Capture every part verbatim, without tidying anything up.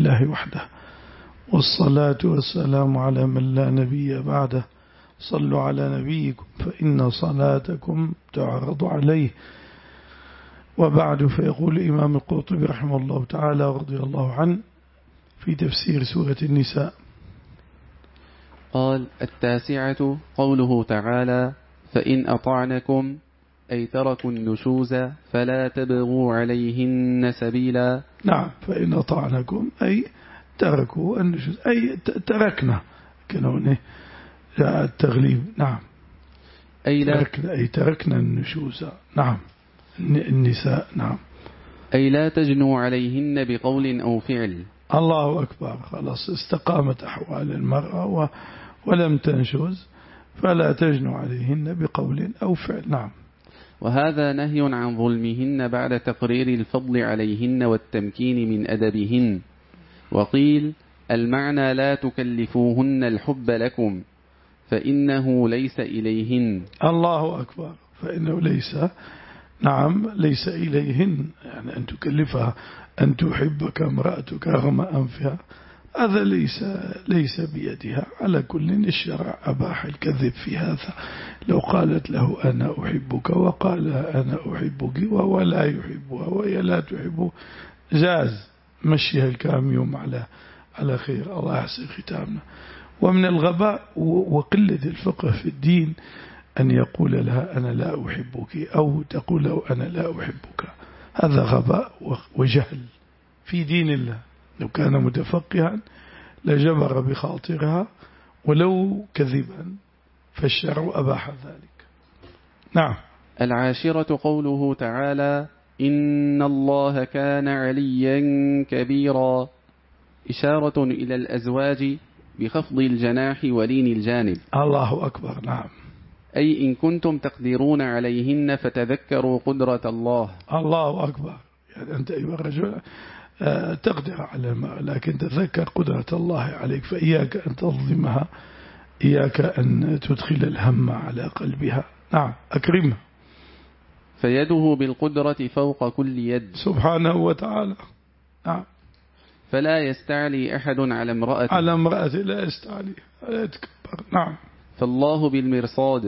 لله وحده، والصلاة والسلام على من لا نبي بعده. صلوا على نبيكم فإن صلاتكم تعرض عليه. وبعد، فيقول الإمام القرطبي رحمه الله تعالى رضي الله عنه في تفسير سورة النساء: قال: التاسعة قوله تعالى: فإن أطعنكم، أي تركوا النشوز فلا تبغوا عليهن سبيلا. نعم، فإن أطعنكم أي تركوا النشوز، أي تركنا كنونه جاء التغليب. نعم، أي, لا تركنا أي تركنا النشوز. نعم، النساء. نعم، أي لا تجنوا عليهن بقول أو فعل. الله أكبر، خلاص استقامت أحوال المرأة ولم تنشز، فلا تجنوا عليهن بقول أو فعل. نعم. وهذا نهي عن ظلمهن بعد تقرير الفضل عليهن والتمكين من أدبهن. وقيل: المعنى لا تكلفوهن الحب لكم، فإنه ليس إليهن. الله أكبر، فإنه ليس، نعم، ليس إليهن، يعني أن تكلفها أن تحبك امرأتك رغم أنفها، هذا ليس ليس بيدها. على كل، الشرع أباح الكذب في هذا. لو قالت له أنا أحبك وقال أنا أحبك وهو لا يحبها وهي لا تحبه، جاز مشيها الكام يوم على على خير. الله يحسن ختامنا. ومن الغباء وقلة الفقه في الدين أن يقول لها أنا لا أحبك أو تقول له أنا لا أحبك. هذا غباء وجهل في دين الله. لو كان متفقها لجبر بخاطرها ولو كذبا، فالشرع أباح ذلك. نعم. العاشرة قوله تعالى: إن الله كان عليا كبيرا، إشارة إلى الأزواج بخفض الجناح ولين الجانب. الله أكبر. نعم، أي إن كنتم تقدرون عليهن فتذكروا قدرة الله. الله أكبر، يعني أنت أيها الرجل تقدر على ما، لكن تذكر قدرة الله عليك، فإياك أن تظلمها، إياك أن تدخل الهم على قلبها. نعم، أكرمها. فيده بالقدرة فوق كل يد سبحانه وتعالى. نعم. فلا يستعلي أحد على امرأة على امرأة لا يستعلي، لا يتكبر. نعم. فالله بالمرصاد،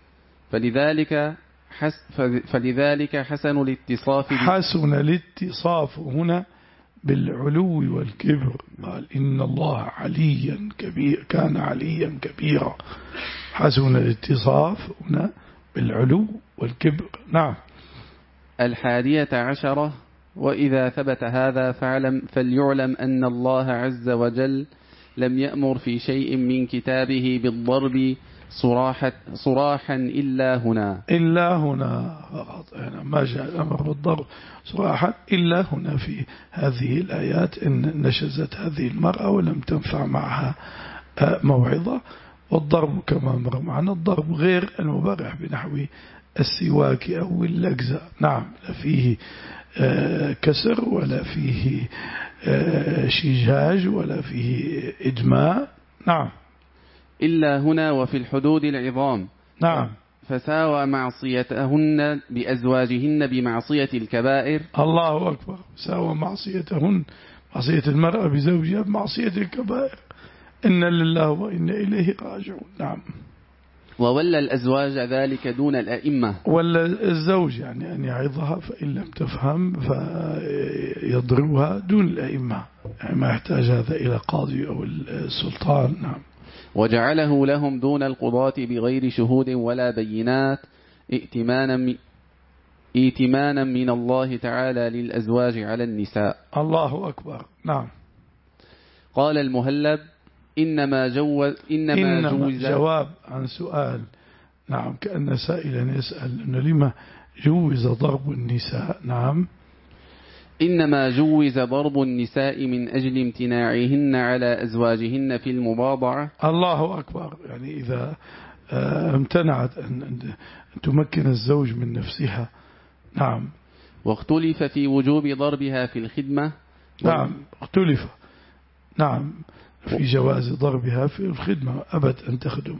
فلذلك حس فلذلك حسن الاتصاف حسن الاتصاف هنا بالعلو والكبر. قال إن الله عليا كبير، كان عليا كبيرا. حسن الاتصاف هنا بالعلو والكبر. نعم. الحادية عشرة: وإذا ثبت هذا فاعلم فليعلم أن الله عز وجل لم يأمر في شيء من كتابه بالضرب صراحة صراحا إلا هنا. إلا هنا فقط، يعني ما جاء الأمر بالضرب صراحا إلا هنا في هذه الآيات، إن نشزت هذه المرأة ولم تنفع معها موعظة. والضرب كما مر معنا، الضرب غير المبرح بنحو السواك أو اللجزة. نعم، لا فيه كسر ولا فيه شجاج ولا فيه إدماء. نعم. إلا هنا وفي الحدود العظام. نعم. فساوى معصيتهن بأزواجهن بمعصية الكبائر. الله أكبر، ساوى معصيتهن، معصية المرأة بزوجها بمعصية الكبائر. إن لله وإن إليه راجعون. نعم. وولى الأزواج ذلك دون الأئمة. ولا الزوج يعني أن يعظها، فإن لم تفهم فيضربها دون الأئمة، يعني ما يحتاج هذا إلى قاضي أو السلطان. نعم. وجعله لهم دون القضاة بغير شهود ولا بينات، ائتمانا من, ائتمانا من الله تعالى للأزواج على النساء. الله أكبر. نعم. قال المهلب: إنما, جوز إنما, إنما جوز جواب عن سؤال. نعم، كأن سائلا يسأل أنه لما جوز ضرب النساء. نعم. إنما جوز ضرب النساء من أجل امتناعهن على أزواجهن في المباضعة. الله أكبر، يعني إذا امتنعت أن تمكن الزوج من نفسها. نعم. واختلف في وجوب ضربها في الخدمة. نعم، اختلف. نعم، في جواز ضربها في الخدمة، أبد أن تخدم.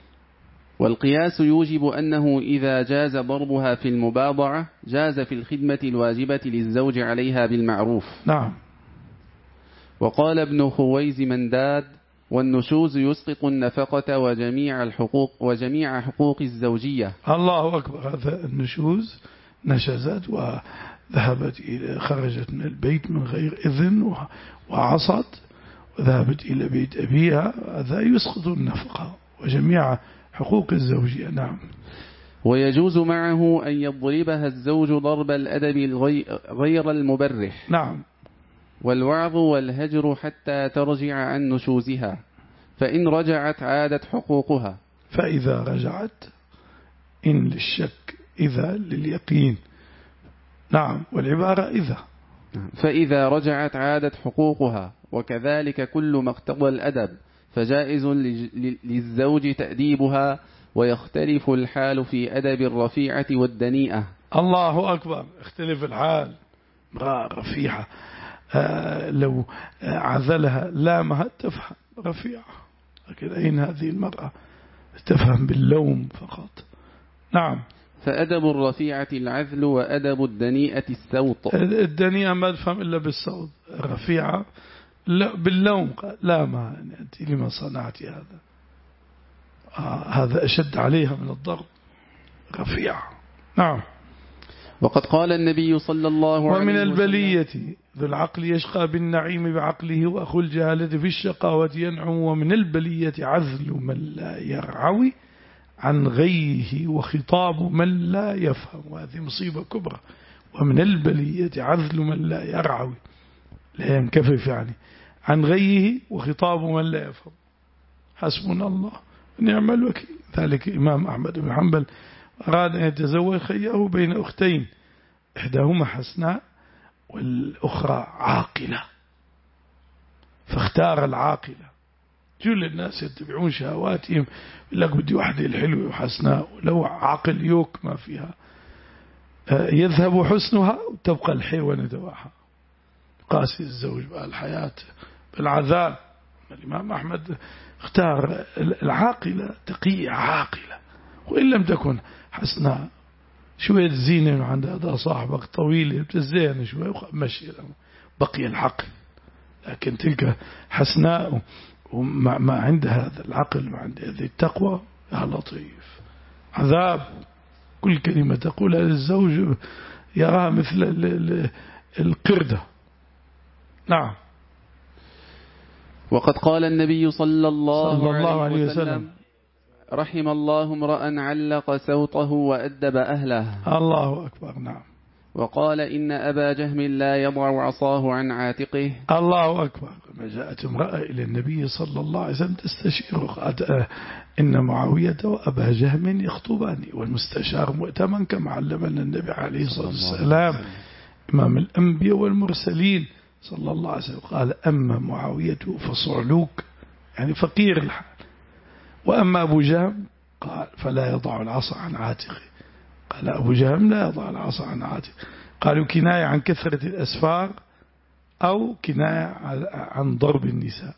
والقياس يوجب أنه إذا جاز ضربها في المباضعة جاز في الخدمة الواجبة للزوج عليها بالمعروف. نعم. وقال ابن خويز منداد: والنشوز يسقط النفقة وجميع الحقوق وجميع حقوق الزوجية. الله أكبر. هذا النشوز نشزت وذهبت إلى خرجت من البيت من غير إذن وعصت وذهبت إلى بيت أبيها، هذا يسقط النفقة وجميع حقوق الزوجية. نعم. ويجوز معه أن يضربها الزوج ضرب الأدب غير المبرح. نعم. والوعظ والهجر حتى ترجع عن نشوزها، فإن رجعت عادت حقوقها. فإذا رجعت، إن للشك إذا لليقين. نعم. والعبارة إذا. فإذا رجعت عادت حقوقها، وكذلك كل ما اقتضى الأدب فجائز للزوج تأديبها، ويختلف الحال في أدب الرفيعة والدنيئة. الله أكبر. اختلف الحال. امرأة رفيعة آه لو عذلها لامها تفهم رفيعة، لكن أين هذه المرأة تفهم باللوم فقط. نعم. فأدب الرفيعة العذل، وأدب الدنيئة السوط. الدنيئة ما تفهم إلا بالصوت، الرفيعة لا باللوم، لامها يعني أنت لما صنعت هذا. آه هذا أشد عليها من الضرب. رفيعة. نعم. وقد قال النبي صلى الله عليه وسلم: ومن البلية ذو العقل يشقى بالنعيم بعقله، وأخو الجهالة في الشقاوة ينعم. ومن البلية عذل من لا يرعوي عن غيه، وخطاب من لا يفهم. وهذه مصيبة كبرى. ومن البلية عذل من لا يرعوي، لا ينكفف يعني، عن غيه وخطاب من لا يفهم. حسبنا الله ونعم الوكيل. ذلك إمام أحمد بن حنبل أراد أن يتزوج خياه بين أختين، إحداهما حسناء والأخرى عاقلة، فاختار العاقلة. كل الناس يتبعون شهواتهم، يقول لك بدي واحدة الحلوة وحسناء، ولو عاقل يوك ما فيها. يذهب حسنها وتبقى الحيوانة دواها. قاسي الزوج بالحياة بالعذاب. الإمام أحمد اختار العاقلة، تقية عاقلة، وإن لم تكن حسناء شوية زينة عند هذا صاحبك طويلة بتزين شوية ومشي، بقي العقل. لكن تلك حسناء وما عندها هذا العقل وعند هذه التقوى، يا لطيف، عذاب. كل كلمة تقولها للزوج يراها مثل القردة. نعم. وقد قال النبي صلى الله, صلى الله عليه وسلم, وسلم: رحم الله امرأ علق سوطه وأدب أهله. الله أكبر. نعم. وقال إن أبا جهم لا يضع عصاه عن عاتقه. الله أكبر. ما جاءت امرأة إلى النبي صلى الله عليه وسلم تستشيره، قالت إن معاوية وأبا جهم يخطباني، والمستشار مؤتمن كما علمنا النبي عليه الصلاة والسلام إمام الأنبياء والمرسلين صلى الله عليه وسلم. قال: أما معاوية فصعلوك، يعني فقير الحال، وأما أبو جهم قال فلا يضع العصا عن عاتقه. قال أبو جهم لا يضع العصا عن عاتقه. قالوا كناية عن كثرة الأسفار أو كناية عن ضرب النساء.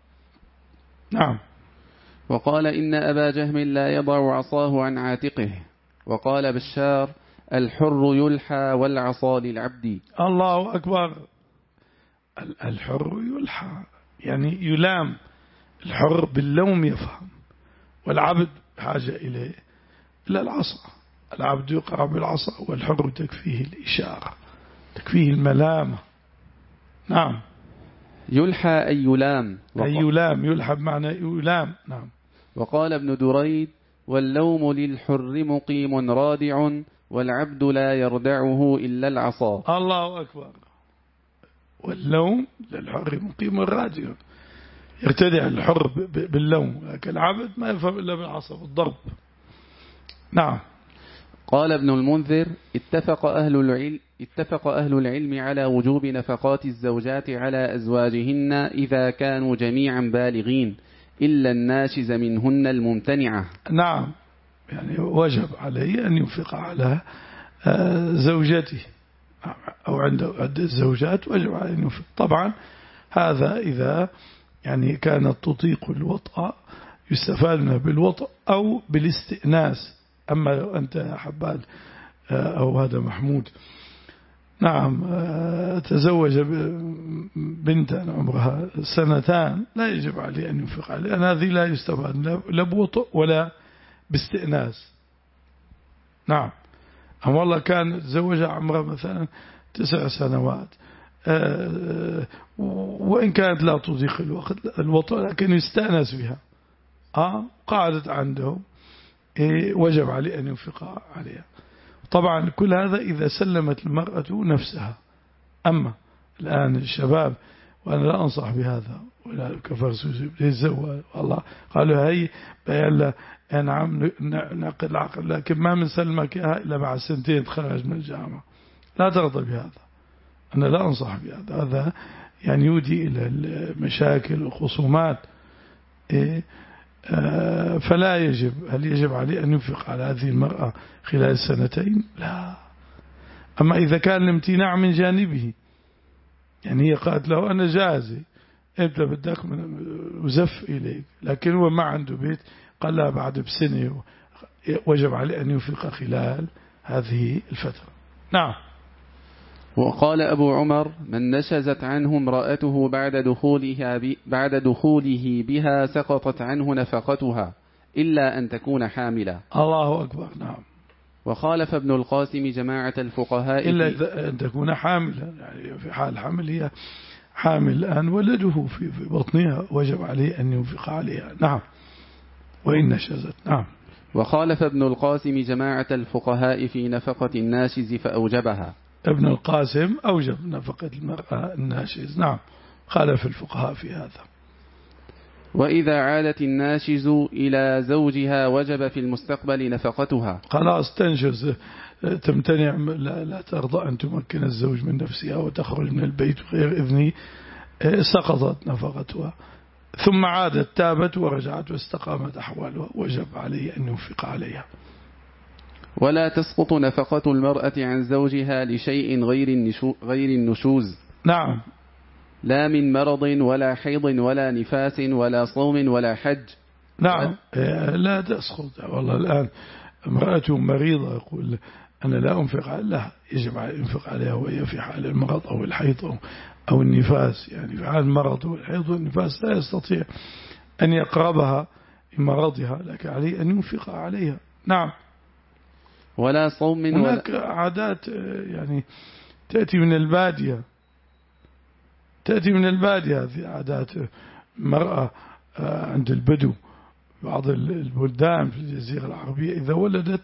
نعم. وقال إن أبا جهم لا يضع عصاه عن عاتقه. وقال بشار: الحر يلحى والعصا للعبد. الله أكبر. الحر يلحى يعني يلام. الحر باللوم يفهم، والعبد حاجة إليه إلى العصا. العبد يقع بالعصا، والحر تكفيه الإشارة، تكفيه الملامة. نعم. يلحى أي يلام. أي يلام، يلحى بمعنى يلام. نعم. وقال ابن دريد: واللوم للحر مقيم رادع، والعبد لا يردعه إلا العصا. الله أكبر. واللوم للحر مقيم رادع، يرتدع الحر باللوم، لكن العبد ما يفهم إلا بالعصا بالضرب. نعم. قال ابن المنذر: اتفق أهل العلم اتفق أهل العلم على وجوب نفقات الزوجات على أزواجهن إذا كانوا جميعا بالغين، إلا الناشز منهن الممتنعة. نعم. يعني وجب عليه أن ينفق على زوجته أو عند الزوجات، وجب عليه أن ينفق. طبعا هذا إذا يعني كانت تطيق الوطأ، يستفاد منها بالوطأ أو بالاستئناس. أما لو أنت يا حباد أو هذا محمود نعم تزوج بنتا عمرها سنتان لا يجب عليه أن ينفق عليه، لأن هذه لا يستفاد لا بوطء ولا باستئناس. نعم. أما والله كان تزوجها عمرها مثلا تسع سنوات وإن كانت لا تضيق الوقت الوطء لكن يستأنس بها آه قعدت عنده وجب عليه أن ينفق عليها. طبعا كل هذا إذا سلمت المرأة نفسها. أما الآن الشباب، وأنا لا أنصح بهذا ولا كفرسوس يتزوج والله قالوا هي بيلا نعم نعقد العقد لكن ما من سلمك إياها إلا بعد سنتين تخرج من الجامعة. لا ترضى بهذا، أنا لا أنصح بهذا، هذا يعني يودي إلى المشاكل والخصومات. إيه فلا يجب. هل يجب عليه أن ينفق على هذه المرأة خلال سنتين؟ لا. أما إذا كان الامتناع من جانبه، يعني هي قالت له أنا جازي أنت بدك وزف إليك، لكن هو ما عنده بيت، قال لا بعد بسنة وجب عليه أن ينفق خلال هذه الفترة. نعم. وقال أبو عمر من نشزت عنه امرأته بعد دخولها بعد دخوله بها سقطت عنه نفقتها إلا أن تكون حاملة. الله أكبر. نعم. وخالف ابن القاسم جماعة الفقهاء إلا أن تكون حاملة، يعني في حال حمل هي حامل الآن ولده في بطنها وجب عليه أن ينفق عليها. نعم. وإن نشزت. نعم. وخالف ابن القاسم جماعة الفقهاء في نفقة الناشز فأوجبها. ابن القاسم أوجب نفقة المرأة الناشز. نعم. خالف الفقهاء في هذا. وإذا عادت الناشز إلى زوجها وجب في المستقبل نفقتها. خلاص تنشز تمتنع، لا, لا ترضى أن تمكن الزوج من نفسها وتخرج من البيت غير إذنه، سقطت نفقتها. ثم عادت تابت ورجعت واستقامت أحوالها وجب عليه أن ينفق عليها. ولا تسقط نفقة المرأة عن زوجها لشيء غير غير النشوز. نعم. لا من مرض ولا حيض ولا نفاس ولا صوم ولا حج. نعم. لا تسقط. والله الآن امرأة مريضة يقول أنا لا أنفق عليها، يجب على ينفق عليها وهي في حال المرض أو الحيض أو النفاس. يعني في حال المرض والحيض والنفاس لا يستطيع أن يقربها لمرضها، لكن عليه أن ينفق عليها. نعم. ولا صوم. هناك ولا عادات يعني تأتي من البادية، تأتي من البادية هذه عادات مرأة عند البدو بعض البلدان في الجزيرة العربية إذا ولدت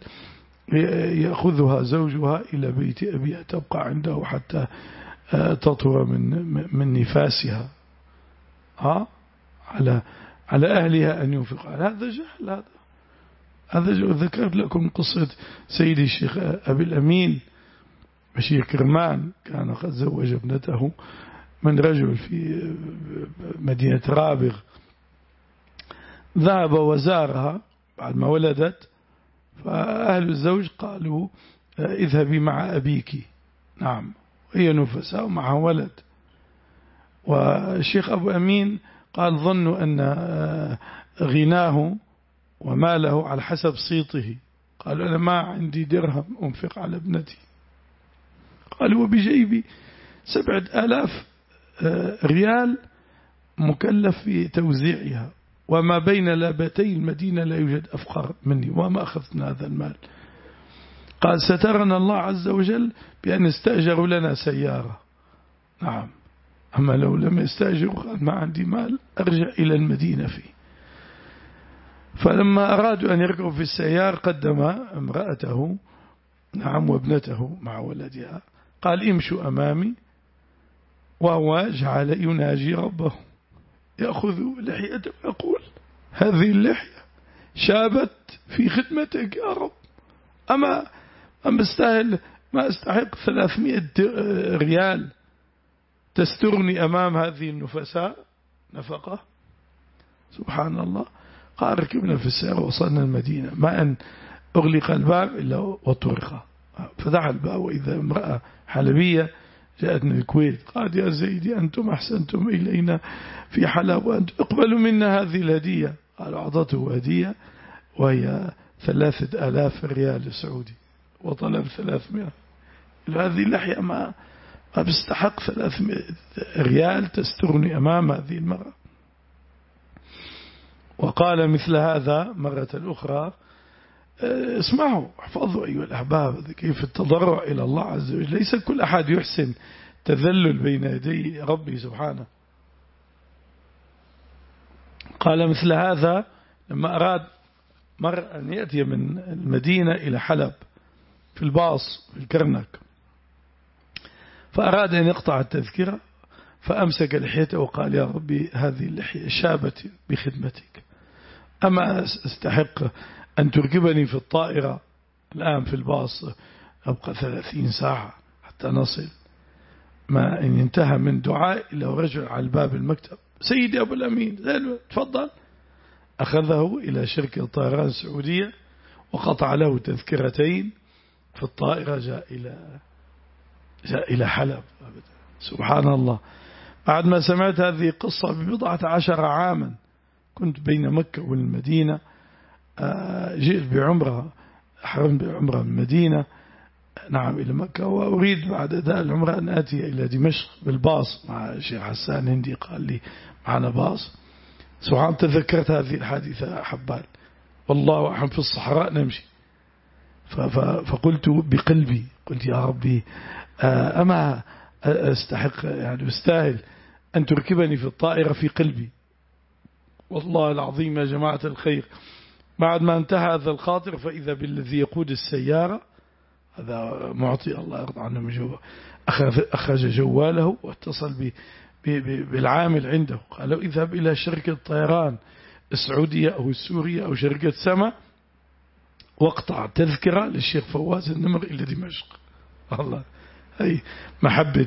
يأخذها زوجها إلى بيت أبيها تبقى عنده حتى تطهر من من نفاسها ها على على أهلها أن ينفق. هذا جهل. هذا هذا ذكرت لكم قصة سيدي الشيخ أبي الأمين بشير كرمان، كان قد زوج ابنته من رجل في مدينة رابغ، ذهب وزارها بعد ما ولدت، فأهل الزوج قالوا اذهبي مع أبيك. نعم. هي نفسها ومعها ولد، والشيخ أبو أمين قال ظنوا أن غناه وماله على حسب صيته، قالوا أنا ما عندي درهم أنفق على ابنتي، قالوا وبجيبي سبعة آلاف ريال مكلف في توزيعها، وما بين لابتي المدينة لا يوجد أفقر مني وما أخذت من هذا المال. قال سترنا الله عز وجل بأن استأجروا لنا سيارة. نعم. أما لو لم يستأجروا قال ما عندي مال أرجع إلى المدينة فيه. فلما أرادوا أن يركبوا في السيارة قدم امرأته نعم وابنته مع ولدها، قال امشوا أمامي، وهو جعل يناجي ربه يأخذ لحيته ويقول هذه اللحية شابت في خدمتك يا رب، أما أما استاهل ما استحق ثلاثمائة ريال تسترني أمام هذه النفساء نفقة. سبحان الله. قال ركبنا في السيارة وصلنا المدينة، ما أن أغلق الباب إلا وطرق، فتح الباب وإذا امرأة حلبية جاءت من الكويت، قالت يا زيدي أنتم أحسنتم إلينا في حلب وأنتم اقبلوا منا هذه الهدية. قال أعطته هدية وهي ثلاثة آلاف ريال سعودي وطلب ثلاثمائة. هذه اللحية ما ما بستحق ثلاثمائة ريال تسترني أمام هذه المرأة. وقال مثل هذا مرة أخرى. اسمعوا احفظوا أيها الأحباب كيف التضرع إلى الله عز وجل. ليس كل أحد يحسن تذلل بين يدي ربي سبحانه. قال مثل هذا لما أراد مر أن يأتي من المدينة إلى حلب في الباص في الكرنك، فأراد أن يقطع التذكرة فأمسك لحيته وقال يا ربي هذه اللحية شابت بخدمتك، أما أستحق أن تركبني في الطائرة الآن في الباص أبقى ثلاثين ساعة حتى نصل. ما إن انتهى من دعاء إلى رجل على الباب المكتب سيدي أبو الأمين تفضل، أخذه إلى شركة طيران سعودية وقطع له تذكرتين في الطائرة جاء إلى جاء إلى حلب. سبحان الله. بعد ما سمعت هذه القصة ببضعة عشر عاما كنت بين مكة والمدينة، جئت بعمرة حرم بعمرة من المدينة نعم إلى مكة، وأريد بعد أداء العمرة أن آتي إلى دمشق بالباص مع الشيخ حسان هندي قال لي معنا باص. سبحان تذكرت هذه الحادثة حبال والله أحب في الصحراء نمشي، فقلت بقلبي قلت يا ربي أما أستحق يعني أستاهل أن تركبني في الطائرة في قلبي. والله العظيم يا جماعة الخير بعد ما انتهى هذا الخاطر فإذا بالذي يقود السيارة هذا معطي الله يرضى عنه من جوا أخذ جواله واتصل بالعامل عنده قال له اذهب إلى شركة طيران السعودية أو السورية أو شركة سما واقطع تذكرة للشيخ فواز النمر إلى دمشق. الله هي محبة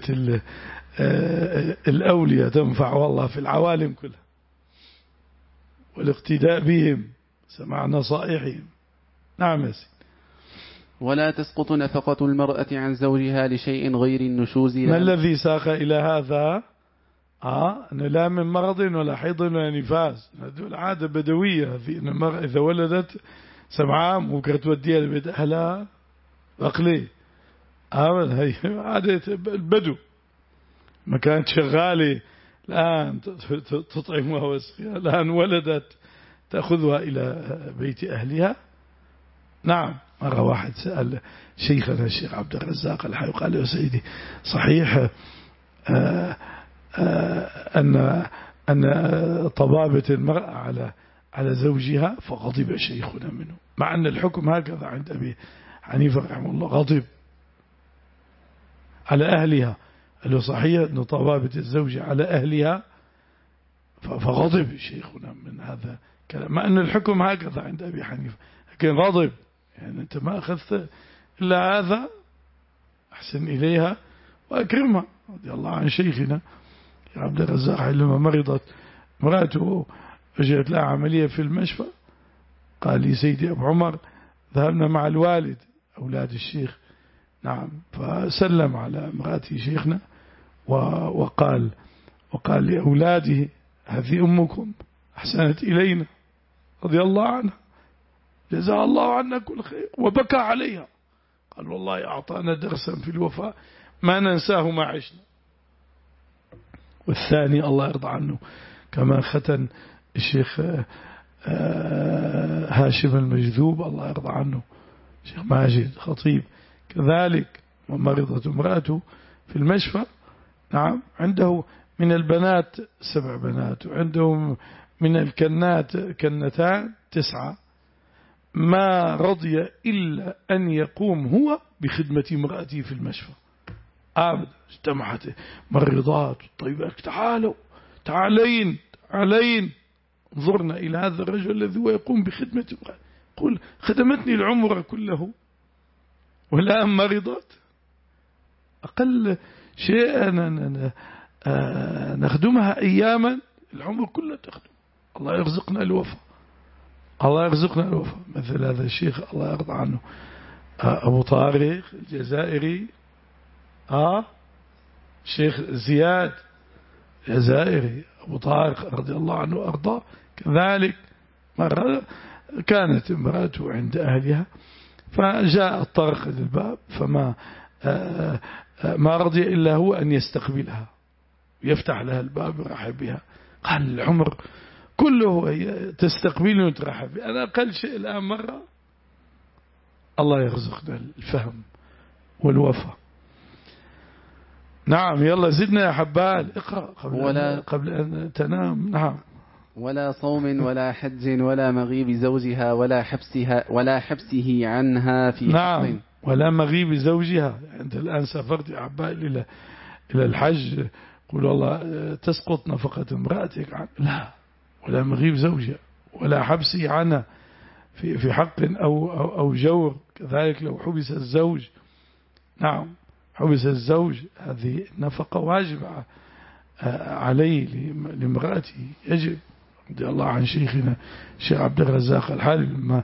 الأولياء تنفع والله في العوالم كلها، والاقتداء بهم سمع نصائحهم. نعم يا سيدي. ولا تسقط نفقة المرأة عن زوجها لشيء غير النشوز. ما الذي ساق إلى هذا؟ آه أنه لا من مرض ولا حيض ولا نفاس، هذه العادة بدوية هذه، أن المرأة إذا ولدت سبع عام ممكن توديها لبيت أهلها أقلي أبدا، هي عادة البدو. ما كانت شغالة الآن تطعمها وسقيها، الآن ولدت تأخذها إلى بيت أهلها. نعم. مرة واحد سأل شيخنا الشيخ عبد الرزاق الحي قال له سيدي صحيح آآ آآ أن أن طبابة المرأة على على زوجها؟ فغضب شيخنا منه، مع أن الحكم هكذا عند أبي حنيفة رحمه الله، غضب على أهلها. قال له صحيح أن طبابة الزوج على أهلها؟ فغضب شيخنا من هذا كلام، مع أن الحكم هكذا عند أبي حنيفة، لكن غضب يعني أنت ما أخذت إلا هذا، أحسن إليها وأكرمها. رضي الله عن شيخنا عبد الرزاق لما مرضت امرأته وجدت لها عملية في المشفى قال لي سيدي أبو عمر ذهبنا مع الوالد أولاد الشيخ نعم، فسلم على امرأتي شيخنا وقال وقال لأولاده هذه أمكم أحسنت إلينا رضي الله عنها جزاها الله عنا كل خير، وبكى عليها قال والله أعطانا درسا في الوفاء ما ننساه ما عشنا. والثاني الله يرضى عنه كما ختن الشيخ هاشم المجذوب الله يرضى عنه الشيخ ماجد خطيب كذلك، ومرضت امرأته في المشفى نعم، عنده من البنات سبع بنات وعنده من الكنات كنتان تسعة، ما رضي إلا أن يقوم هو بخدمة امرأته في المشفى أبدا. اجتمعت مريضات طيبات تعالوا تعالين تعالين انظرنا إلى هذا الرجل الذي هو يقوم بخدمة امرأته، قل خدمتني العمر كله والآن مرضت، أقل شيء نخدمها أياما العمر كله تخدم. الله يرزقنا الوفاء الله يرزقنا الوفاء. مثل هذا الشيخ الله يرضى عنه أبو طارق الجزائري آه شيخ زياد الجزائري أبو طارق رضي الله عنه وأرضاه كذلك، مرة كانت امرأته عند أهلها فجاء الطرق للباب فما ما رضي إلا هو أن يستقبلها ويفتح لها الباب ويرحب بها. قال العمر كله تستقبلني وترحب بي. أنا أقل شيء الآن مرة. الله يرزقنا الفهم والوفاء. نعم يلا زدنا يا حبال اقرأ قبل, ولا قبل أن تنام. نعم. ولا صوم ولا حج ولا مغيب زوجها ولا حبسها ولا حبسه عنها في نعم حق. ولا مغيب زوجها. أنت الآن سافرت يا حبال إلى إلى الحج قل والله تسقط نفقة امرأتك عن لا ولا مغيب زوجها ولا حبسه عنها في في حق أو أو, أو جور. كذلك لو حبس الزوج نعم حبس الزوج هذه نفقة واجبة عليه لامرأته يجب. رضي الله عن شيخنا الشيخ عبد الرزاق الحالبي لما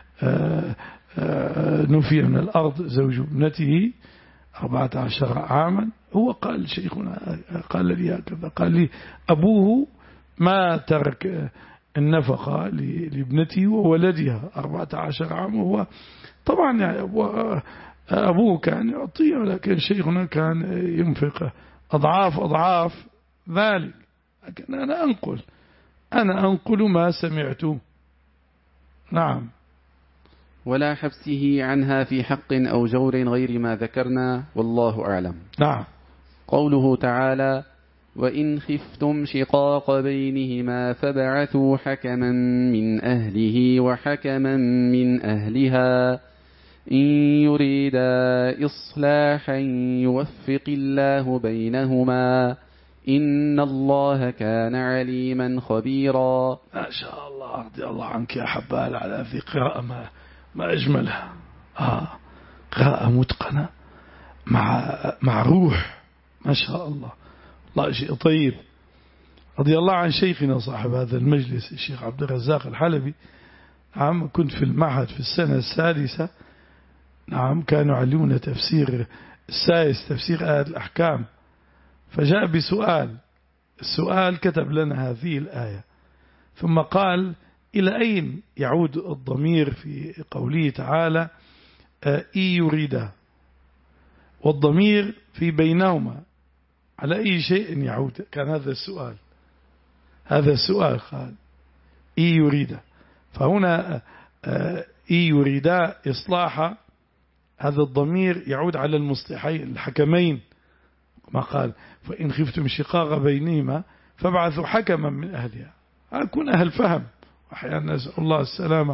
نفي من الأرض زوج ابنته أربعة عشر عاما هو قال شيخنا قال لي هكذا قال لي أبوه ما ترك النفقة لابنته وولدها أربعة عشر عاما. هو طبعا يعني أبوه كان يعطيه ولكن شيخنا كان ينفق أضعاف أضعاف ذلك. لكن أنا أنقل أنا أنقل ما سمعته. نعم. ولا حبسه عنها في حق أو جور غير ما ذكرنا والله أعلم. نعم. قوله تعالى وإن خفتم شقاق بينهما فبعثوا حكما من أهله وحكما من أهلها إن يريدا إصلاحا يوفق الله بينهما إن الله كان عليما خبيرا. ما شاء الله رضي الله عنك يا حبال على هذه قراءة ما, ما أجملها. آه قراءة متقنة مع مع روح ما شاء الله. الله شيء طيب. رضي الله عن شيخنا صاحب هذا المجلس الشيخ عبد الرزاق الحلبي. نعم كنت في المعهد في السنة السادسة. نعم كانوا يعلمون تفسير السادس تفسير آيات الأحكام فجاء بسؤال. السؤال كتب لنا هذه الآية ثم قال إلى أين يعود الضمير في قوله تعالى إن يريد والضمير في بينهما على أي شيء يعود. كان هذا السؤال هذا السؤال قال إن يريد. فهنا إن يريد إصلاح هذا الضمير يعود على المصلحين الحكمين ما قال فإن خفتم شقاق بينهما فابعثوا حكما من أهلها. أكون أهل فهم وأحيانا نسأل الله السلامة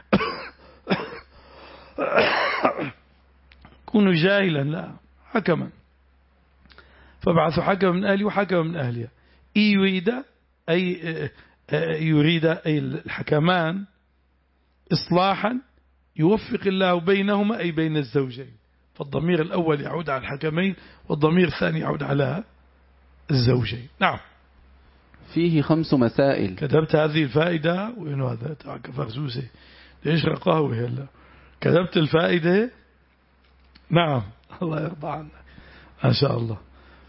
كونوا جاهلا لا حكما فابعثوا حكما من أهلي وحكما من أهلها. إن يريد أي يريد أي الحكمان إصلاحا يوفق الله بينهما أي بين الزوجين. فالضمير الأول يعود على الحكمين والضمير الثاني يعود على الزوجين. نعم. فيه خمس مسائل. كتبت هذه الفائدة وإنه هذا تعك فرزوسي ليش رقاوي هلا كتبت الفائدة. نعم الله يرضى عنك ما شاء الله.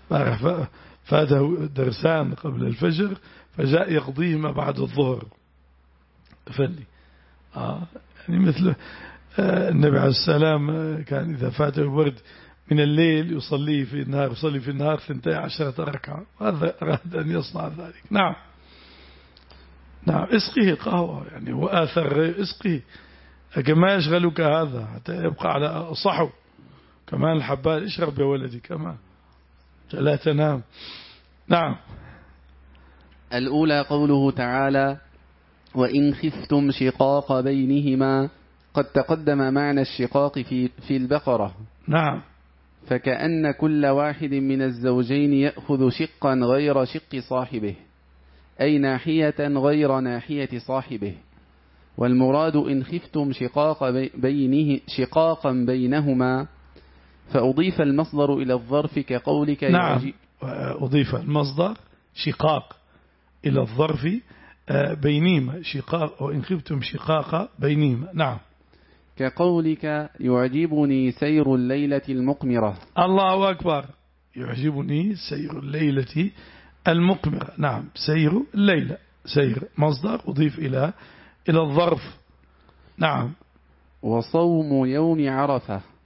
فاته درسان قبل الفجر فجاء يقضيهما بعد الظهر فلي آه يعني مثل آه النبي عليه السلام كان إذا فاته الورد من الليل يصلي في النهار يصلي في النهار ثنتي عشرة ركعة. هذا أراد أن يصنع ذلك. نعم نعم اسقيه قهوة يعني وآثر اسقيه كما يشغلك هذا حتى يبقى على صحو. كمان الحبال اشرب يا ولدي كمان لا تنام. نعم. الأولى قوله تعالى وإن خفتم شقاق بينهما قد تقدم معنى الشقاق في في البقرة. نعم. فكأن كل واحد من الزوجين يأخذ شقا غير شق صاحبه أي ناحية غير ناحية صاحبه. والمراد إن خفتم شقاق بينه شقاقا بينهما فأضيف المصدر إلى الظرف كقولك. نعم أضيف المصدر شقاق إلى الظرف بينهما شقاق وإن خفتم شقاق بينهما. نعم. كقولك يعجبني سير الليلة المقمرة. الله أكبر. يعجبني سير الليلة المقمرة. نعم سير الليلة سير مصدر أضيف إلى إلى الظرف. نعم. وصوم يوم عرفة.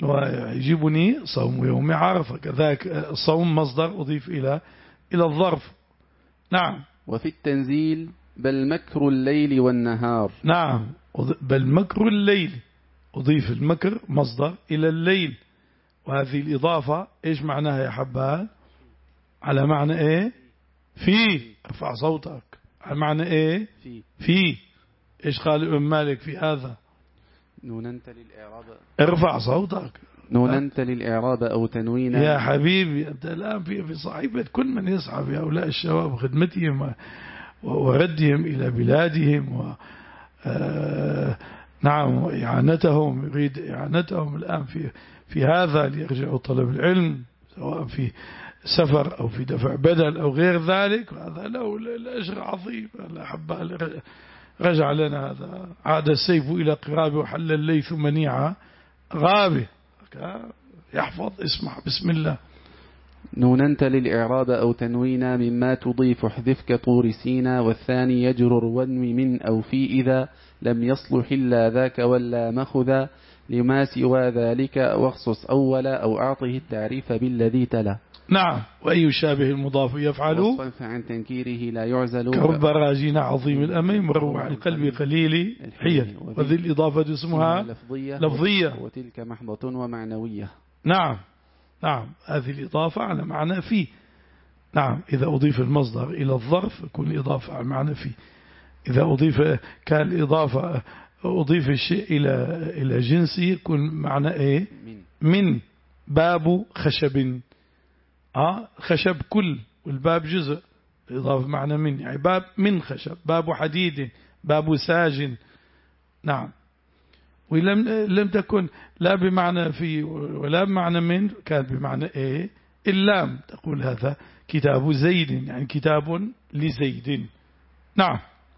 ويجبني صوم يوم عرفة. كذلك الصوم مصدر أضيف إلى إلى الظرف. نعم. وفي التنزيل بل مكر الليل والنهار. نعم، بل مكر الليل، أضيف المكر مصدر إلى الليل، وهذه الإضافة إيش معناها يا حبان؟ على معنى إيه؟ في. ارفع صوتك. على معنى إيه؟ في. في. إيش قال ابن مالك في هذا؟ نوننت للإعراب. ارفع صوتك. نوننت للإعراب أو تنوينا. يا حبيبي أنت الآن في في صحيفة كل من يسعى في هؤلاء الشباب وخدمتهم وردهم إلى بلادهم و آه نعم وإعانتهم، يريد إعانتهم الآن في في هذا ليرجعوا طلب العلم، سواء في سفر أو في دفع بدل أو غير ذلك. هذا له الأجر عظيم. الأحبة رجع لنا هذا، عاد السيف إلى قرابه وحل الليث منيعا غابه. يحفظ. اسمع بسم الله. نوننت للإعراب أو تنوينا مما تضيف احذف كطور سينا، والثاني يجرر وانوي من أو في إذا لم يصلح إلا ذاك ولا مخذا لما سوى ذلك واخصص أولا أو أعطه التعريف بالذي تلا. نعم. وأي يشابه المضاف يفعل وصف عن تنكيره لا يعزل كرب راجين عظيم الأمين مروع القلب قليل حيل. وذي الإضافة اسمها لفظية, لفظية وتلك محضة ومعنوية. نعم. نعم. هذه الإضافة على معنى في. نعم. إذا أضيف المصدر إلى الظرف يكون الإضافة على معنى في. إذا أضيف كان الإضافة أضيف الشيء إلى إلى جنسه يكون معنى إيه؟ من, من باب خشب. آه خشب كل، والباب جزء، إضافة معنى من، يعني باب من خشب، باب حديد، باب ساج. نعم. ولم لم تكن لا بمعنى في ولا بمعنى من، كان بمعنى إيه؟ اللام. تقول هذا كتاب زيد، يعني كتاب لزيد. نعم.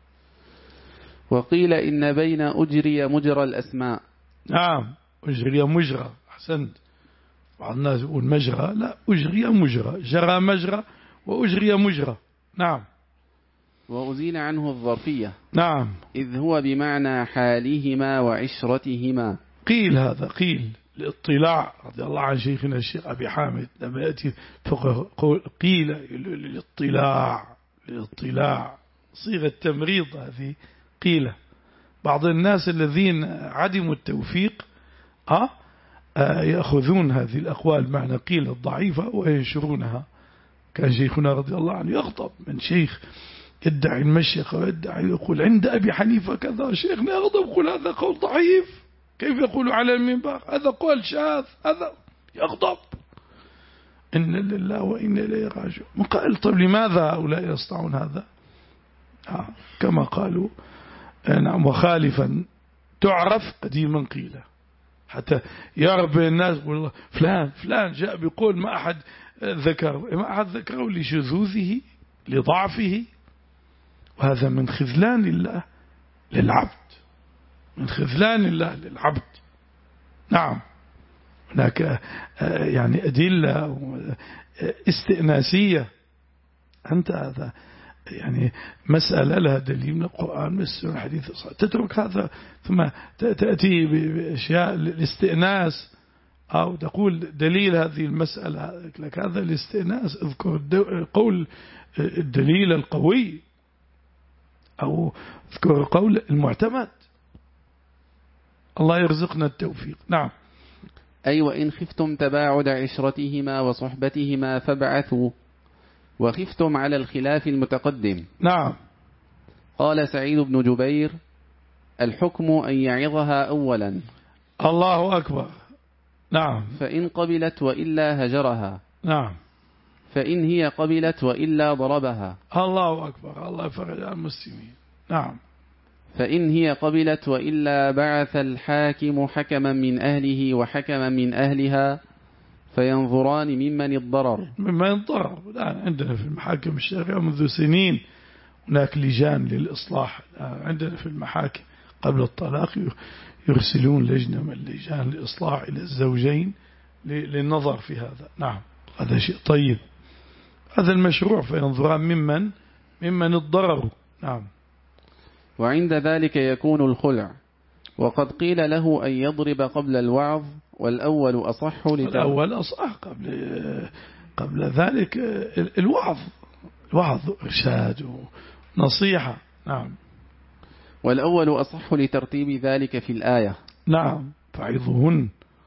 وقيل إن بين أجري مجرى الأسماء. نعم. أجري مجرى. أحسنت. بعض الناس يقول مجرى، لا، أجري مجرى، جرى مجرى وأجري مجرى. نعم. وأزيل عنه الظرفية. نعم. إذ هو بمعنى حالهما وعشرتهما. قيل هذا قيل الاطلاع رضي الله عن شيخنا الشيخ أبي حامد لما يأتي فقه قيل الاطلاع، الاطلاع صيغة تمريض هذه قيل. بعض الناس الذين عدموا التوفيق أه يأخذون هذه الأقوال معنى قيل الضعيفة وينشرونها. كان شيخنا رضي الله عنه يغضب من شيخ يدعي المشيخة ويدعي يقول عند أبي حنيفة كذا، شيخنا يغضب يقول هذا قول ضعيف، كيف يقول على المنبر هذا قول شاذ، هذا يغضب. إن لله وإن إليه راجعون. قال طيب لماذا هؤلاء يصنعون هذا؟ آه كما قالوا نعم وخالفا تعرف قديما قيله، حتى يعرف بين الناس والله فلان فلان جاء بيقول ما أحد ذكره، ما أحد ذكره لشذوذه لضعفه، وهذا من خذلان الله للعبد، من خذلان الله للعبد. نعم. هناك يعني أدلة استئناسية. أنت هذا يعني مسألة لها دليل من القرآن من السنة الحديث الصحيح، تترك هذا ثم تأتي بأشياء الاستئناس أو تقول دليل هذه المسألة لك هذا الاستئناس. اذكر قول الدليل القوي أو اذكر قول المعتمد. الله يرزقنا التوفيق. نعم. أي وإن خفتم تباعد عشرتهما وصحبتهما فابعثوا، وخفتم على الخلاف المتقدم. نعم. قال سعيد بن جبير الحكم أن يعظها أولا. الله أكبر. نعم. فإن قبلت وإلا هجرها. نعم. فإن هي قبلت وإلا ضربها. الله أكبر. الله يفرج عن المسلمين. نعم. فإن هي قبلت وإلا بعث الحاكم حكما من أهله وحكما من أهلها فينظران ممن الضرر. ممن الضرر. الآن عندنا في المحاكم الشرعية منذ سنين هناك لجان للإصلاح. عندنا في المحاكم قبل الطلاق يرسلون لجنة من اللجان لإصلاح إلى الزوجين للنظر في هذا. نعم. هذا شيء طيب. هذا المشروع فينظران ممن ممن الضرر. نعم. وعند ذلك يكون الخلع. وقد قيل له أن يضرب قبل الوعظ، والأول أصح لتر... الأول أصح قبل قبل ذلك الوعظ، الوعظ إرشاد ونصيحة. نعم. والأول أصح لترتيب ذلك في الآية. نعم، فعظهن.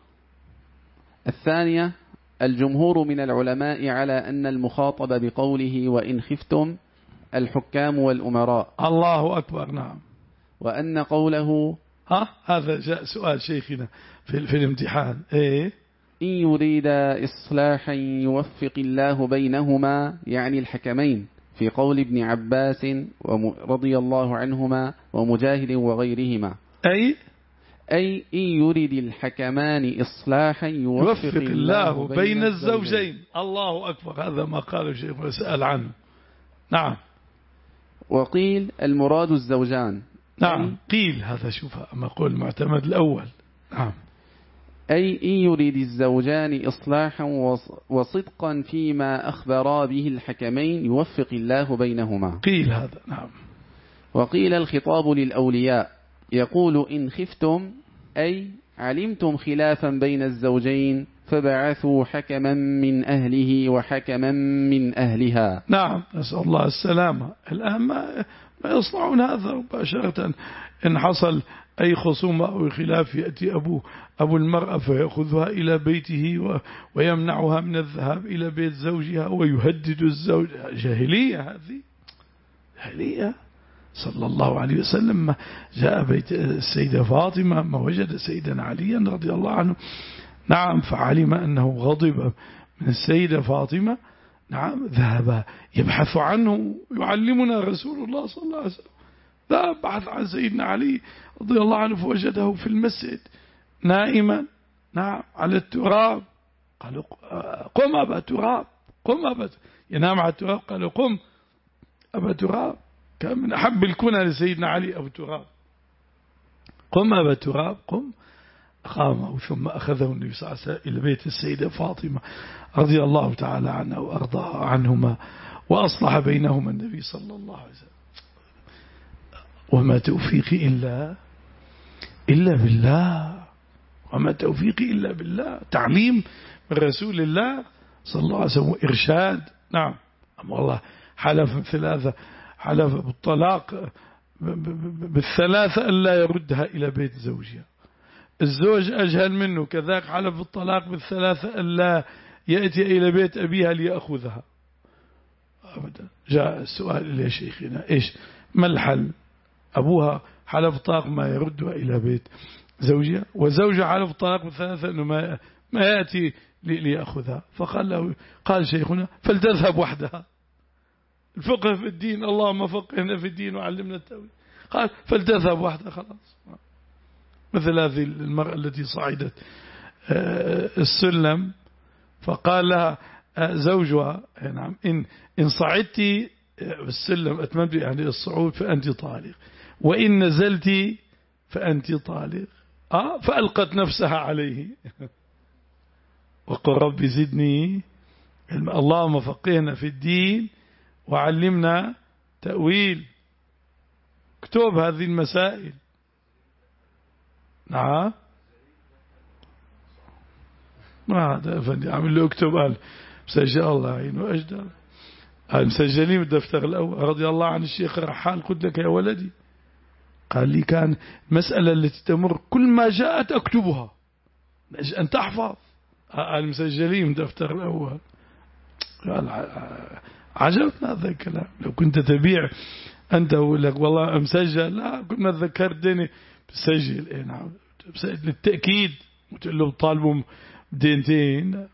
الثانية: الجمهور من العلماء على أن المخاطب بقوله وإن خفتم الحكام والأمراء. الله أكبر. نعم. وأن قوله ها هذا جاء سؤال شيخنا في, في الامتحان. إيه؟ إن يريد إصلاحا يوفق الله بينهما، يعني الحكمين، في قول ابن عباس رضي الله عنهما ومجاهد وغيرهما. أي أي إن يريد الحكمان إصلاحا يوفق, يوفق الله بين, بين الزوجين. الله أكبر. هذا ما قال الشيخ وسأل عنه. نعم. وقيل المراد الزوجان. نعم. قيل هذا، شوف أما قول معتمد الأول. نعم. أي إن يريد الزوجان إصلاحا وصدقا فيما أخبرا به الحكمين يوفق الله بينهما. قيل هذا. نعم. وقيل الخطاب للأولياء، يقول إن خفتم أي علمتم خلافا بين الزوجين فبعثوا حكما من أهله وحكما من أهلها. نعم، نسأل الله السلامة. الآن ما يصنعون هذا مباشرة. إن حصل أي خصومة أو خلاف يأتي أبو, أبو المرأة فيأخذها إلى بيته ويمنعها من الذهاب إلى بيت زوجها ويهدد الزوج. جاهلية هذه، جاهلية. صلى الله عليه وسلم جاء بيت السيدة فاطمة ما وجد سيدنا عليا رضي الله عنه. نعم. فعلم أنه غضب من السيدة فاطمة. نعم. ذهب يبحث عنه، يعلمنا رسول الله صلى الله عليه وسلم. ذهب بحث عن سيدنا علي رضي الله عنه فوجده في المسجد نائما. نعم. على التراب. قالوا قم أبا تراب، قم أبا. ينام على التراب. قالوا قم أبا تراب. كان من أحب الكنى لسيدنا علي أبو تراب. قم أبا تراب، قم. قام ثم أخذه النبي صلى الله عليه وسلم إلى بيت السيدة فاطمة رضي الله تعالى عنها وأرضاها عنهما، وأصلح بينهما النبي صلى الله عليه وسلم. وما توفيقي إلا إلا بالله، وما توفيقي إلا بالله. تعليم من رسول الله صلى الله عليه وسلم، إرشاد. نعم. أما الله حلف ثلاثة، حلف بالطلاق بالثلاثة ألا يردها إلى بيت زوجها. الزوج أجهل منه كذاك حلف بالطلاق بالثلاثة ألا يأتي إلى بيت أبيها ليأخذها. أبدا. جاء السؤال إلى شيخنا إيش ما الحل؟ أبوها حلف بالطلاق ما يردها إلى بيت زوجها، وزوجها حلف بالطلاق بالثلاثة أنه ما ما يأتي ليأخذها. فقال له، قال شيخنا فلتذهب وحدها. الفقه في الدين، اللهم فقهنا في الدين وعلمنا التأويل. قال فلتذهب وحدها. خلاص. مثل هذه المرأة التي صعدت السلم فقال لها زوجها نعم إن إن صعدتي السلم أتممت يعني الصعود فأنت طالق، وإن نزلتي فأنت طالق. آه فألقت نفسها عليه. وقل رب زدني، اللهم فقهنا في الدين وعلمنا تأويل. اكتب هذه المسائل. نعم. ما هذا أفندي عمل له اكتب. قال مسجل الله عينه أجدر. قال مسجلين بالدفتر الأول. رضي الله عن الشيخ رحال قلت لك يا ولدي، قال لي كان مسألة التي تمر كل ما جاءت أكتبها أن تحفظ. قال مسجلين بالدفتر الأول. قال عجبنا هذا الكلام. لو كنت تبيع أنت أقول لك والله مسجل، لا كل ما ذكرتني بسجل. إيه نعم. للتأكيد وتقول له طالبوا بدينتين.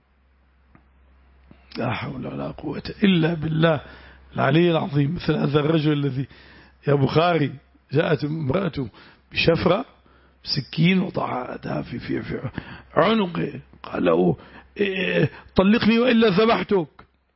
لا حول ولا قوة إلا بالله العلي العظيم. مثل هذا الرجل الذي يا بخاري جاءت امرأته بشفرة بسكين وضعتها في في في عنقه. قال له إيه طلقني وإلا ذبحتك.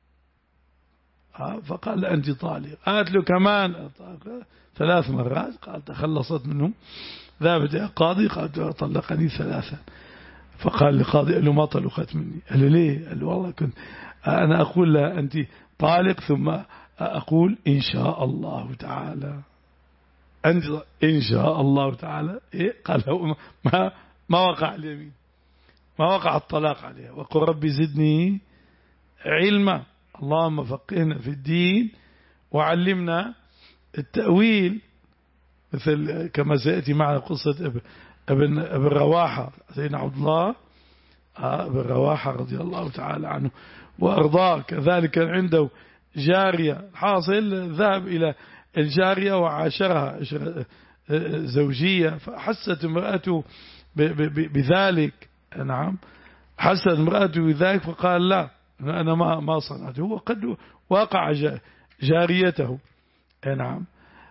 فقال أنت طالق. قالت له كمان ثلاث مرات. قال تخلصت منهم. ذهبت إلى القاضي قال طلقني ثلاثا. فقال للقاضي قال له ما طلقت مني. قال له ليه؟ قال له والله كنت أنا أقول لها أنت طالق ثم أقول إن شاء الله تعالى. إن شاء الله تعالى إيه؟ قال ما ما وقع اليمين، ما وقع الطلاق عليها. وقل ربي زدني علما، اللهم فقهنا في الدين وعلمنا التأويل، مثل كما سيأتي معنا قصة ابن ابن ابن رواحة سيدنا عبد الله ابن رواحة رضي الله تعالى عنه وأرضاه. كذلك كان عنده جارية، حاصل ذهب إلى الجارية وعاشرها زوجية، فحست امرأته بذلك. نعم، حست امرأته بذلك فقال لا أنا ما ما صنعته، هو قد واقع جاريته. نعم،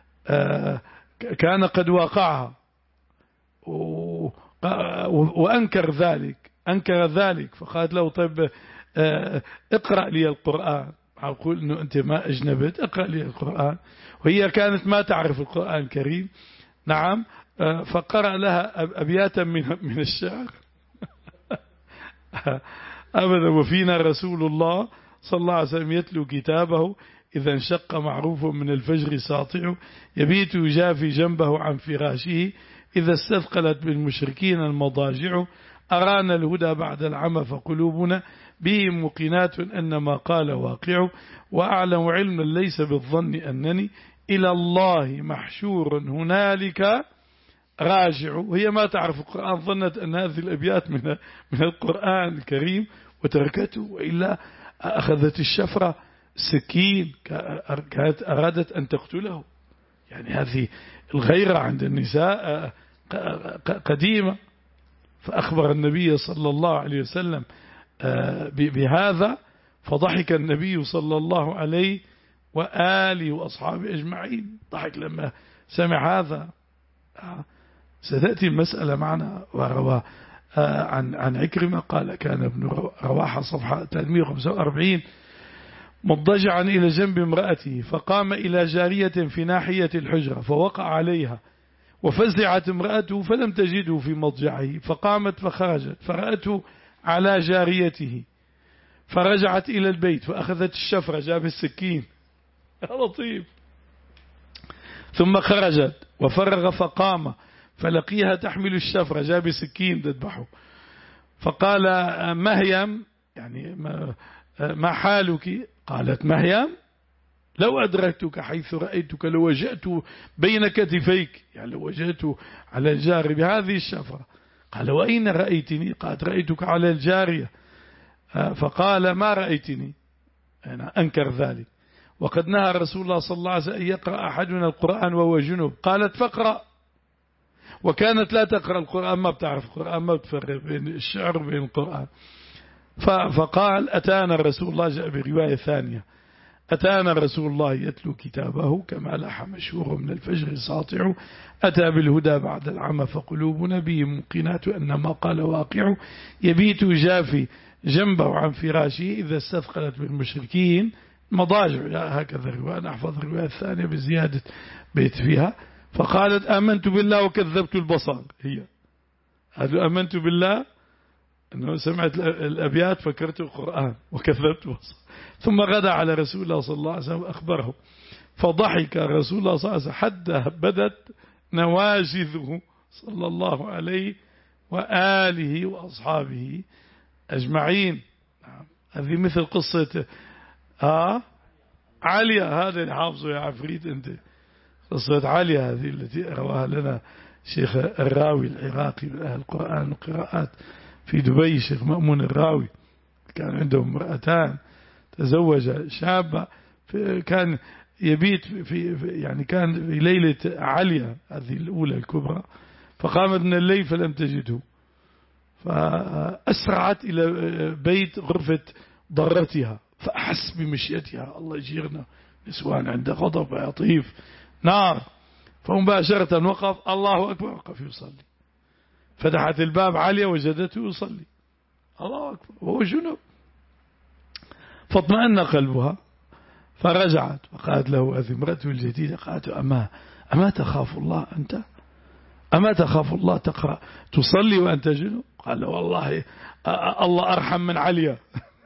كان قد واقعها وأنكر ذلك، أنكر ذلك فقالت له طيب اقرأ لي القرآن. أقول أنه أنت ما أجنبت، اقرأ لي القرآن. وهي كانت ما تعرف القرآن الكريم. نعم، فقرأ لها أبياتا من من الشعر أبدا. وفينا رسول الله صلى الله عليه وسلم يتلو كتابه إذا انشق معروف من الفجر ساطع، يبيت يجافي جنبه عن فراشه إذا استثقلت بالمشركين المضاجع، أرانا الهدى بعد العمى فقلوبنا به موقنات أن ما قال واقع، وأعلم علما ليس بالظن أنني إلى الله محشور هنالك راجع. وهي ما تعرف القرآن، ظنت أن هذه الأبيات من من القرآن الكريم وتركته، وإلا أخذت الشفرة سكين كانت أرادت أن تقتله. يعني هذه الغيرة عند النساء قديمة. فأخبر النبي صلى الله عليه وسلم بهذا، فضحك النبي صلى الله عليه وآله وأصحابه أجمعين، ضحك لما سمع هذا. ستأتي المسألة معنا. وروى عن عن عكرمة قال كان ابن رواحة صفحة ثلاثمائة وخمسة وأربعين مضجعا إلى جنب امرأته، فقام إلى جارية في ناحية الحجرة فوقع عليها، وفزعت امرأته فلم تجده في مضجعه، فقامت فخرجت فرأته على جاريته، فرجعت إلى البيت فأخذت الشفرة، جاب السكين لطيف، ثم خرجت وفرغ فقام فلقيها تحمل الشفرة، جاب سكين تذبحه، فقال مهيم يعني ما حالك؟ قالت مهيم لو أدركتك حيث رأيتك لو وجأت بين كتفيك، يعني لو وجأت على الجار بهذه الشفرة. قال وأين رأيتني؟ قالت رأيتك على الجارية. فقال ما رأيتني، أنا أنكر ذلك، وقد نهى رسول الله صلى الله عليه وسلم أن يقرأ أحدنا القرآن وهو جنوب. قالت فاقرأ، وكانت لا تقرأ القرآن، ما بتعرف القرآن، ما بتفرق بين الشعر وبين القرآن. فقال أتانا رسول الله، جاء برواية ثانية أتانا رسول الله يتلو كتابه كما لح مشهور من الفجر ساطع، أتى بالهدى بعد العمى فقلوبنا به موقنات أن ما قال واقع، يبيت جافي جنبه عن فراشه إذا استثقلت بالمشركين مضاجع. هكذا الرواية، أنا أحفظ الرواية الثانية بزيادة بيت فيها. فقالت آمنت بالله وكذبت البصر. هي هذا آمنت بالله أنه سمعت الأبيات فكرت القرآن وكذبت البصر. ثم غدا على رسول الله صلى الله عليه وسلم أخبره، فضحك رسول الله صلى الله عليه وسلم حتى بدت نواجذه صلى الله عليه وآله وأصحابه أجمعين. هذه مثل قصة آه عليا، هذا اللي حافظه يا عفريت أنت، قصة عليا هذه التي رواها لنا شيخ الراوي العراقي من أهل القرآن والقراءات في دبي، شيخ مأمون الراوي. كان عنده امرأتان، تزوج شابة كان يبيت في يعني كان في ليلة عليا هذه الأولى الكبرى، فقامت من الليل فلم تجده، فأسرعت إلى بيت غرفة ضرتها، فأحس بمشيتها. الله يجيرنا نسوان عند غضب يطيف نار، فمباشرة وقف الله أكبر، وقف يصلي، فتحت الباب عليا وجدته يصلي، الله أكبر وهو جنوب، فاطمأن قلبها فرجعت وقالت له هذه امرأته الجديدة، قالت أما أما تخاف الله أنت؟ أما تخاف الله تقرأ تصلي وأنت جنوب؟ قال والله الله أرحم من عليا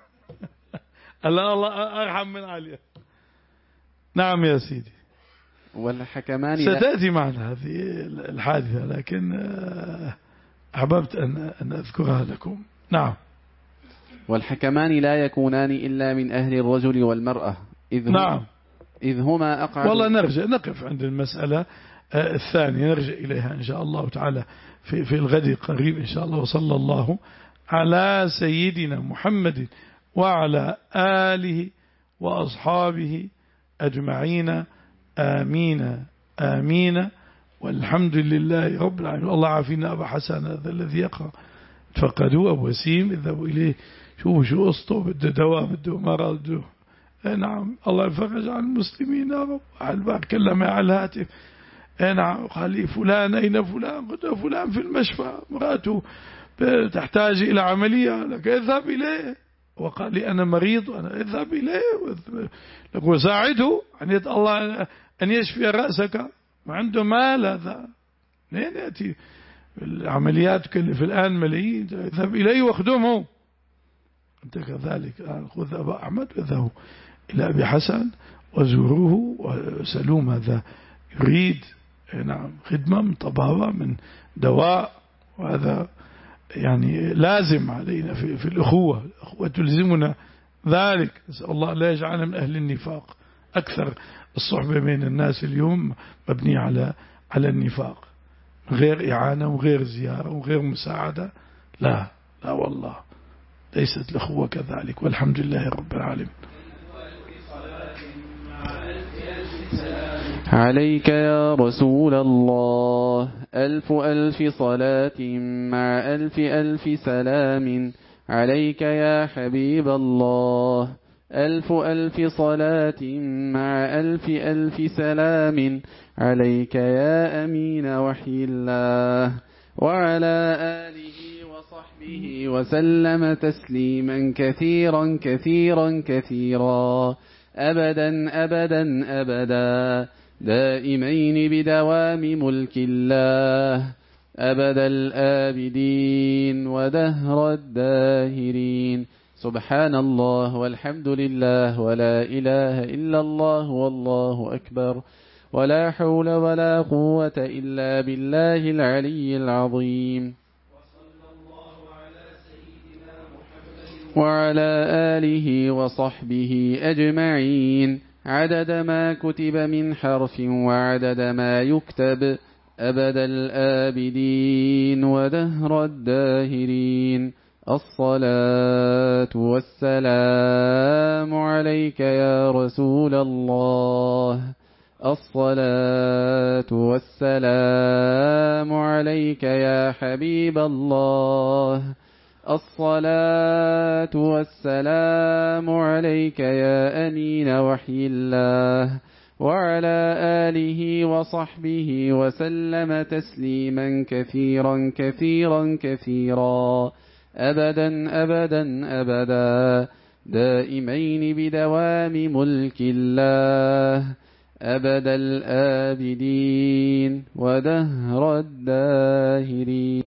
الله الله أرحم من عليا. نعم يا سيدي. والحكمان ستأتي معنا هذه الحادثة، لكن أحببت أن أن أذكرها لكم. نعم. والحكمان لا يكونان إلا من أهل الرجل والمرأة إذ نعم إذ هما أقعد. والله نرجع نقف عند المسألة الثانية، نرجع إليها إن شاء الله تعالى في في الغد القريب إن شاء الله. وصلى الله على سيدنا محمد وعلى آله وأصحابه أجمعين، آمين آمين، والحمد لله رب العالمين. الله عافينا أبا حسن هذا الذي يقرأ، تفقدوا أبو وسيم اذهبوا إليه، شوفوا شو قصته، بده دواء بده مرض بده. نعم الله يفرج عن المسلمين يا رب. على كلمة على الهاتف، نعم قال لي فلان أين فلان؟ قلت فلان في المشفى، امرأته تحتاج إلى عملية، لك اذهب إليه. وقال لي أنا مريض وأنا اذهب إليه لك وساعده أن يد الله أن يشفي رأسك، ما عنده مال هذا، لين يأتي العمليات تكلف الآن ملايين، اذهب إليه واخدمه أنت كذلك. خذ أبا أحمد واذهبوا إلى أبي حسن وزوروه وسألوه ماذا يريد. نعم خدمة من طبابة من دواء، وهذا يعني لازم علينا في, في الأخوة، الأخوة تلزمنا ذلك. نسأل الله لا يجعلنا من أهل النفاق. أكثر الصحبة بين الناس اليوم مبنية على على النفاق، من غير إعانة وغير زيارة وغير مساعدة. لا لا والله ليست الأخوة كذلك، والحمد لله رب العالمين. عليك يا رسول الله ألف ألف صلاة مع ألف ألف سلام، عليك يا حبيب الله ألف ألف صلاة مع ألف ألف سلام، عليك يا أمين وحي الله وعلى آله وصحبه وسلم تسليما كثيرا كثيرا كثيرا أبدا أبدا أبدا دائمين بدوام ملك الله أبد الآبدين ودهر الداهرين. سبحان الله والحمد لله ولا إله إلا الله والله أكبر، ولا حول ولا قوة إلا بالله العلي العظيم. وعلى آله وصحبه أجمعين عدد ما كتب من حرف وعدد ما يكتب أبد الآبدين ودهر الداهرين. الصلاة والسلام عليك يا رسول الله، الصلاة والسلام عليك يا حبيب الله، الصلاة والسلام عليك يا أمين وحي الله وعلى آله وصحبه وسلم تسليما كثيرا كثيرا كثيرا أبدا أبدا أبدا دائمين بدوام ملك الله أبد الآبدين ودهر الداهرين.